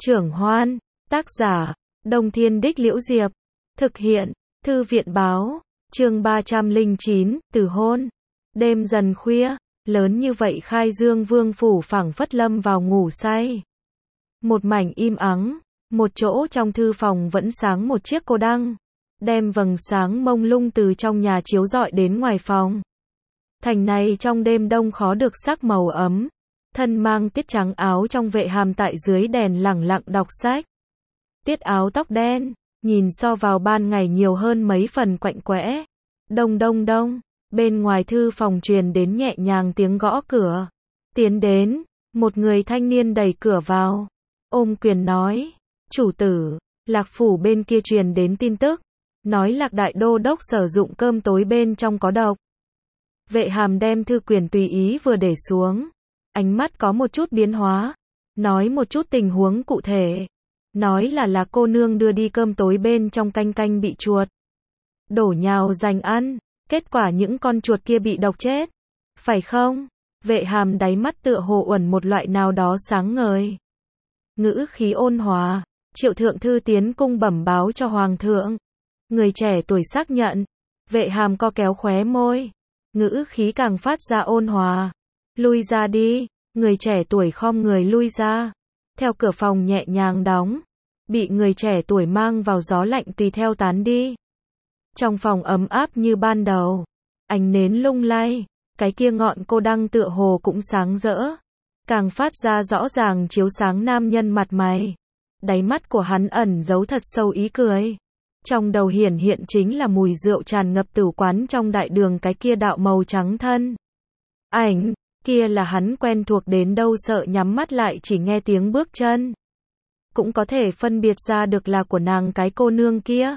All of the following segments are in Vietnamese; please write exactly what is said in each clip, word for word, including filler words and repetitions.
Trưởng Hoan, tác giả, Đông Thiên Đích Liễu Diệp, thực hiện, Thư viện báo, chương ba trăm lẻ chín, từ hôn. Đêm dần khuya, lớn như vậy Khai Dương Vương phủ phảng phất lâm vào ngủ say. Một mảnh im ắng, một chỗ trong thư phòng vẫn sáng một chiếc cô đăng, đem vầng sáng mông lung từ trong nhà chiếu rọi đến ngoài phòng. Thành này trong đêm đông khó được sắc màu ấm, thân mang tiết trắng áo trong Vệ Hàm tại dưới đèn lẳng lặng đọc sách. Tiết áo tóc đen, nhìn so vào ban ngày nhiều hơn mấy phần quạnh quẽ. Đông đông đông, bên ngoài thư phòng truyền đến nhẹ nhàng tiếng gõ cửa. Tiến đến, một người thanh niên đẩy cửa vào, ôm quyền nói, chủ tử, Lạc phủ bên kia truyền đến tin tức, nói Lạc đại đô đốc sử dụng cơm tối bên trong có độc. Vệ Hàm đem thư quyển tùy ý vừa để xuống, ánh mắt có một chút biến hóa, nói một chút tình huống cụ thể, nói là Lạc cô nương đưa đi cơm tối bên trong canh canh bị chuột đổ nhào dành ăn, kết quả những con chuột kia bị độc chết, phải không? Vệ Hàm đáy mắt tựa hồ uẩn một loại nào đó sáng ngời, ngữ khí ôn hòa, Triệu thượng thư tiến cung bẩm báo cho hoàng thượng. Người trẻ tuổi xác nhận. Vệ Hàm co kéo khóe môi, ngữ khí càng phát ra ôn hòa. Lui ra đi. Người trẻ tuổi khom người lui ra, theo cửa phòng nhẹ nhàng đóng, bị người trẻ tuổi mang vào gió lạnh tùy theo tán đi. Trong phòng ấm áp như ban đầu, ánh nến lung lay, cái kia ngọn cô đăng tựa hồ cũng sáng rỡ, càng phát ra rõ ràng chiếu sáng nam nhân mặt mày. Đáy mắt của hắn ẩn giấu thật sâu ý cười. Trong đầu hiển hiện chính là mùi rượu tràn ngập tử quán trong đại đường cái kia đạo màu trắng thân. Ảnh, kia là hắn quen thuộc đến đâu sợ nhắm mắt lại chỉ nghe tiếng bước chân. Cũng có thể phân biệt ra được là của nàng cái cô nương kia.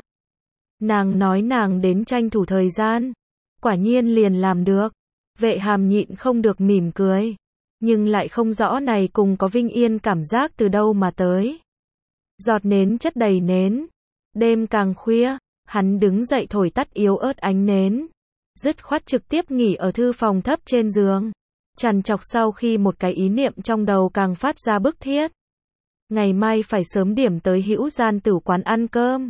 Nàng nói nàng đến tranh thủ thời gian. Quả nhiên liền làm được. Vệ Hàm nhịn không được mỉm cười. Nhưng lại không rõ này cùng có Vinh Yên cảm giác từ đâu mà tới. Giọt nến chất đầy nến. Đêm càng khuya, hắn đứng dậy thổi tắt yếu ớt ánh nến. Dứt khoát trực tiếp nghỉ ở thư phòng thấp trên giường. Trằn trọc sau khi một cái ý niệm trong đầu càng phát ra bức thiết. Ngày mai phải sớm điểm tới Hữu Gian tử quán ăn cơm.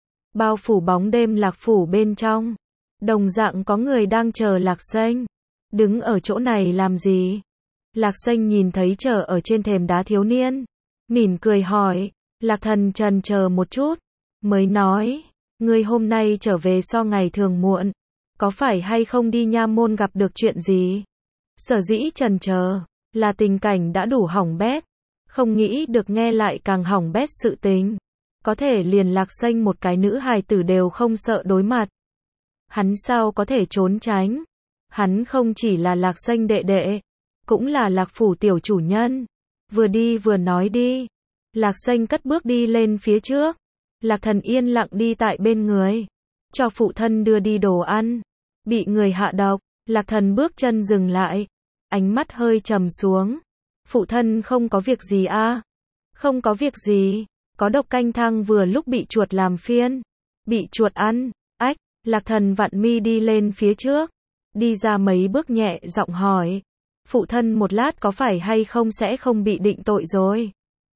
Bao phủ bóng đêm Lạc phủ bên trong. Đồng dạng có người đang chờ Lạc Xanh. Đứng ở chỗ này làm gì? Lạc Xanh nhìn thấy chờ ở trên thềm đá thiếu niên. Mỉm cười hỏi. Lạc Thần trần chờ một chút. Mới nói. Ngươi hôm nay trở về so ngày thường muộn. Có phải hay không đi nha môn gặp được chuyện gì? Sở dĩ trần chờ là tình cảnh đã đủ hỏng bét. Không nghĩ được nghe lại càng hỏng bét sự tình. Có thể liền Lạc Xanh một cái nữ hài tử đều không sợ đối mặt. Hắn sao có thể trốn tránh? Hắn không chỉ là Lạc Xanh đệ đệ, cũng là Lạc phủ tiểu chủ nhân. Vừa đi vừa nói đi. Lạc Xanh cất bước đi lên phía trước. Lạc Thần yên lặng đi tại bên người, cho phụ thân đưa đi đồ ăn. Bị người hạ độc, Lạc Thần bước chân dừng lại, ánh mắt hơi trầm xuống. Phụ thân không có việc gì a? À? Không có việc gì, có độc canh thang vừa lúc bị chuột làm phiên. Bị chuột ăn, ách, Lạc Thần vặn mi đi lên phía trước, đi ra mấy bước nhẹ giọng hỏi. Phụ thân một lát có phải hay không sẽ không bị định tội rồi?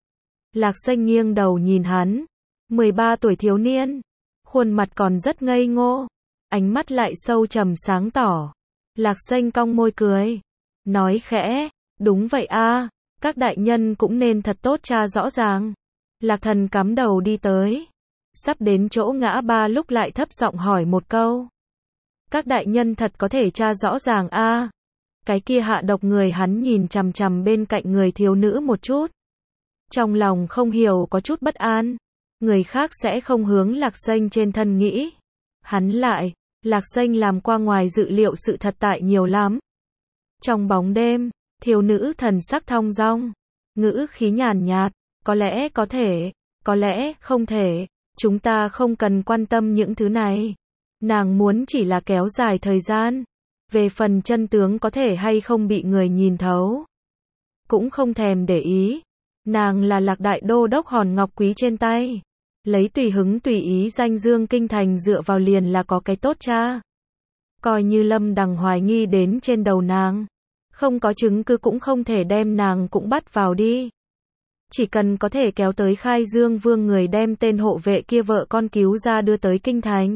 Lạc Xanh nghiêng đầu nhìn hắn, mười ba tuổi thiếu niên, khuôn mặt còn rất ngây ngô, ánh mắt lại sâu trầm sáng tỏ. Lạc Xanh cong môi cười, nói khẽ, đúng vậy a, các đại nhân cũng nên thật tốt tra rõ ràng. Lạc Thần cắm đầu đi tới, sắp đến chỗ ngã ba lúc lại thấp giọng hỏi một câu. Các đại nhân thật có thể tra rõ ràng a? Cái kia hạ độc người hắn nhìn chằm chằm bên cạnh người thiếu nữ một chút. Trong lòng không hiểu có chút bất an. Người khác sẽ không hướng Lạc Xanh trên thân nghĩ. Hắn lại, Lạc Xanh làm qua ngoài dự liệu sự thật tại nhiều lắm. Trong bóng đêm, thiếu nữ thần sắc thong dong, ngữ khí nhàn nhạt, có lẽ có thể, có lẽ không thể, chúng ta không cần quan tâm những thứ này. Nàng muốn chỉ là kéo dài thời gian. Về phần chân tướng có thể hay không bị người nhìn thấu, cũng không thèm để ý. Nàng là Lạc đại đô đốc hòn ngọc quý trên tay, lấy tùy hứng tùy ý danh dương kinh thành dựa vào liền là có cái tốt cha. Coi như Lâm Đằng hoài nghi đến trên đầu nàng, không có chứng cứ cũng không thể đem nàng cũng bắt vào đi. Chỉ cần có thể kéo tới Khai Dương Vương người đem tên hộ vệ kia vợ con cứu ra đưa tới kinh thành.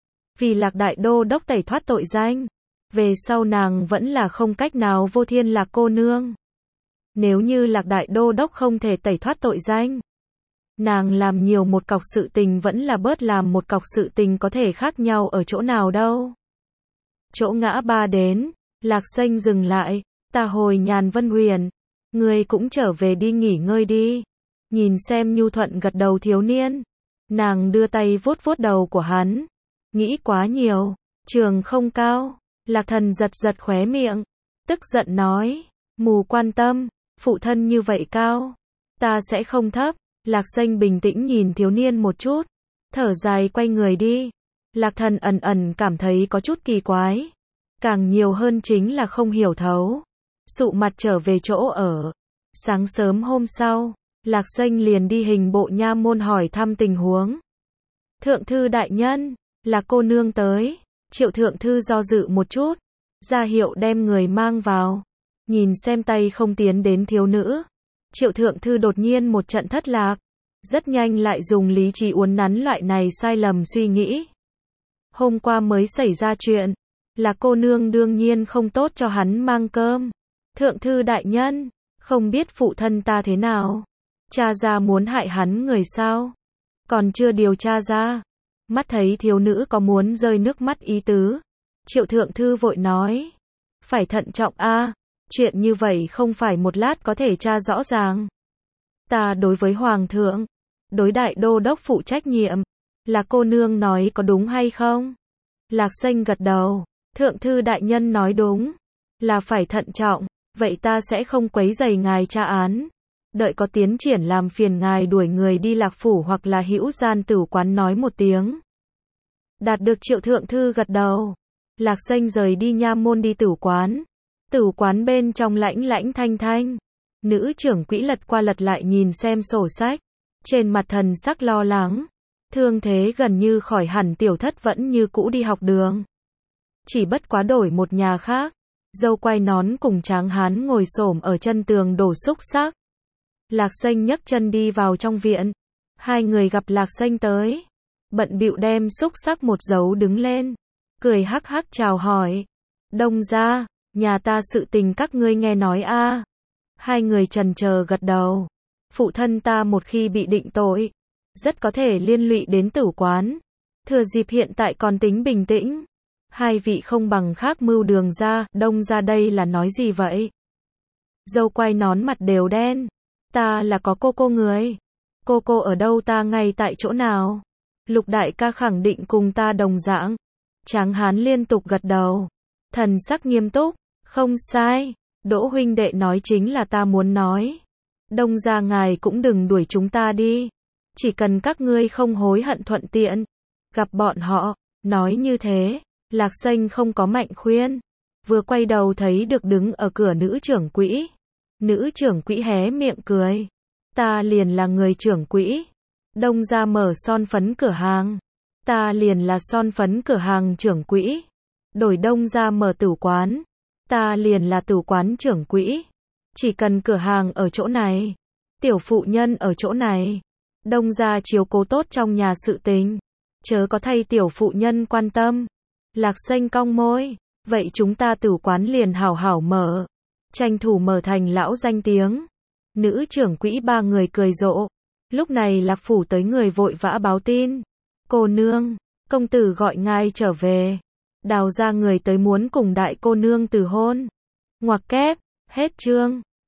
Vì Lạc Đại Đô Đốc tẩy thoát tội danh. Về sau nàng vẫn là không cách nào vô thiên Lạc cô nương. Nếu như Lạc Đại Đô Đốc không thể tẩy thoát tội danh, nàng làm nhiều một cọc sự tình vẫn là bớt làm một cọc sự tình, có thể khác nhau ở chỗ nào đâu. Chỗ ngã ba đến, Lạc Xanh dừng lại, ta hồi Nhàn Vân Huyền, ngươi cũng trở về đi nghỉ ngơi đi. Nhìn xem nhu thuận gật đầu thiếu niên, nàng đưa tay vuốt vuốt đầu của hắn, nghĩ quá nhiều, trường không cao. Lạc Thần giật giật khóe miệng, tức giận nói, mù quan tâm, phụ thân như vậy cao, ta sẽ không thấp. Lạc Xanh bình tĩnh nhìn thiếu niên một chút, thở dài quay người đi. Lạc Thần ẩn ẩn cảm thấy có chút kỳ quái, càng nhiều hơn chính là không hiểu thấu. Sụ mặt trở về chỗ ở. Sáng sớm hôm sau, Lạc Xanh liền đi hình bộ nha môn hỏi thăm tình huống. Thượng thư đại nhân, Lạc cô nương tới. Triệu thượng thư do dự một chút, ra hiệu đem người mang vào. Nhìn xem tay không tiến đến thiếu nữ, Triệu thượng thư đột nhiên một trận thất lạc, rất nhanh lại dùng lý trí uốn nắn loại này sai lầm suy nghĩ. Hôm qua mới xảy ra chuyện, là cô nương đương nhiên không tốt cho hắn mang cơm. Thượng thư đại nhân, không biết phụ thân ta thế nào? Cha ra muốn hại hắn người sao? Còn chưa điều tra ra. Mắt thấy thiếu nữ có muốn rơi nước mắt ý tứ, Triệu thượng thư vội nói, phải thận trọng a, chuyện như vậy không phải một lát có thể tra rõ ràng. Ta đối với hoàng thượng, đối đại đô đốc phụ trách nhiệm, là cô nương nói có đúng hay không? Lạc Xanh gật đầu, thượng thư đại nhân nói đúng, là phải thận trọng, vậy ta sẽ không quấy rầy ngài tra án. Đợi có tiến triển làm phiền ngài đuổi người đi Lạc phủ hoặc là Hữu Gian Tử quán nói một tiếng. Đạt được Triệu thượng thư gật đầu, Lạc Xanh rời đi nha môn đi tử quán. Tử quán bên trong lãnh lãnh thanh thanh, nữ trưởng quỹ lật qua lật lại nhìn xem sổ sách, trên mặt thần sắc lo lắng. Thương thế gần như khỏi hẳn, tiểu thất vẫn như cũ đi học đường, chỉ bất quá đổi một nhà khác. Dâu quay nón cùng tráng hán ngồi xổm ở chân tường đổ xúc xắc. Lạc Xanh nhấc chân đi vào trong viện, hai người gặp Lạc Xanh tới, bận bịu đem xúc xắc một dấu đứng lên, cười hắc hắc chào hỏi. Đông gia, nhà ta sự tình các ngươi nghe nói a? Hai người trần chờ gật đầu. Phụ thân ta một khi bị định tội, rất có thể liên lụy đến tử quán. Thừa dịp hiện tại còn tính bình tĩnh, hai vị không bằng khác mưu đường ra. Đông gia đây là nói gì vậy? Dâu quay nón mặt đều đen. Ta là có cô cô người. Cô cô ở đâu? Ta ngay tại chỗ nào? Lục đại ca khẳng định cùng ta đồng dạng. Tráng hán liên tục gật đầu, thần sắc nghiêm túc. Không sai, Đỗ huynh đệ nói chính là ta muốn nói. Đông gia ngài cũng đừng đuổi chúng ta đi, chỉ cần các ngươi không hối hận thuận tiện gặp bọn họ. Nói như thế, Lạc Xanh không có mạnh khuyên, vừa quay đầu thấy được đứng ở cửa nữ trưởng quỹ. Nữ trưởng quỹ hé miệng cười, ta liền là người trưởng quỹ. Đông gia mở son phấn cửa hàng, ta liền là son phấn cửa hàng trưởng quỹ. Đổi Đông gia mở tử quán, ta liền là tử quán trưởng quỹ. Chỉ cần cửa hàng ở chỗ này, tiểu phụ nhân ở chỗ này, Đông gia chiếu cố tốt trong nhà sự tình, chớ có thay tiểu phụ nhân quan tâm. Lạc Xanh cong môi, vậy chúng ta tử quán liền hảo hảo mở, tranh thủ mở thành lão danh tiếng. Nữ trưởng quỹ ba người cười rộ. Lúc này Lạc phủ tới người vội vã báo tin, cô nương, công tử gọi ngài trở về. Đào ra người tới muốn cùng đại cô nương từ hôn. Ngoặc kép, hết chương.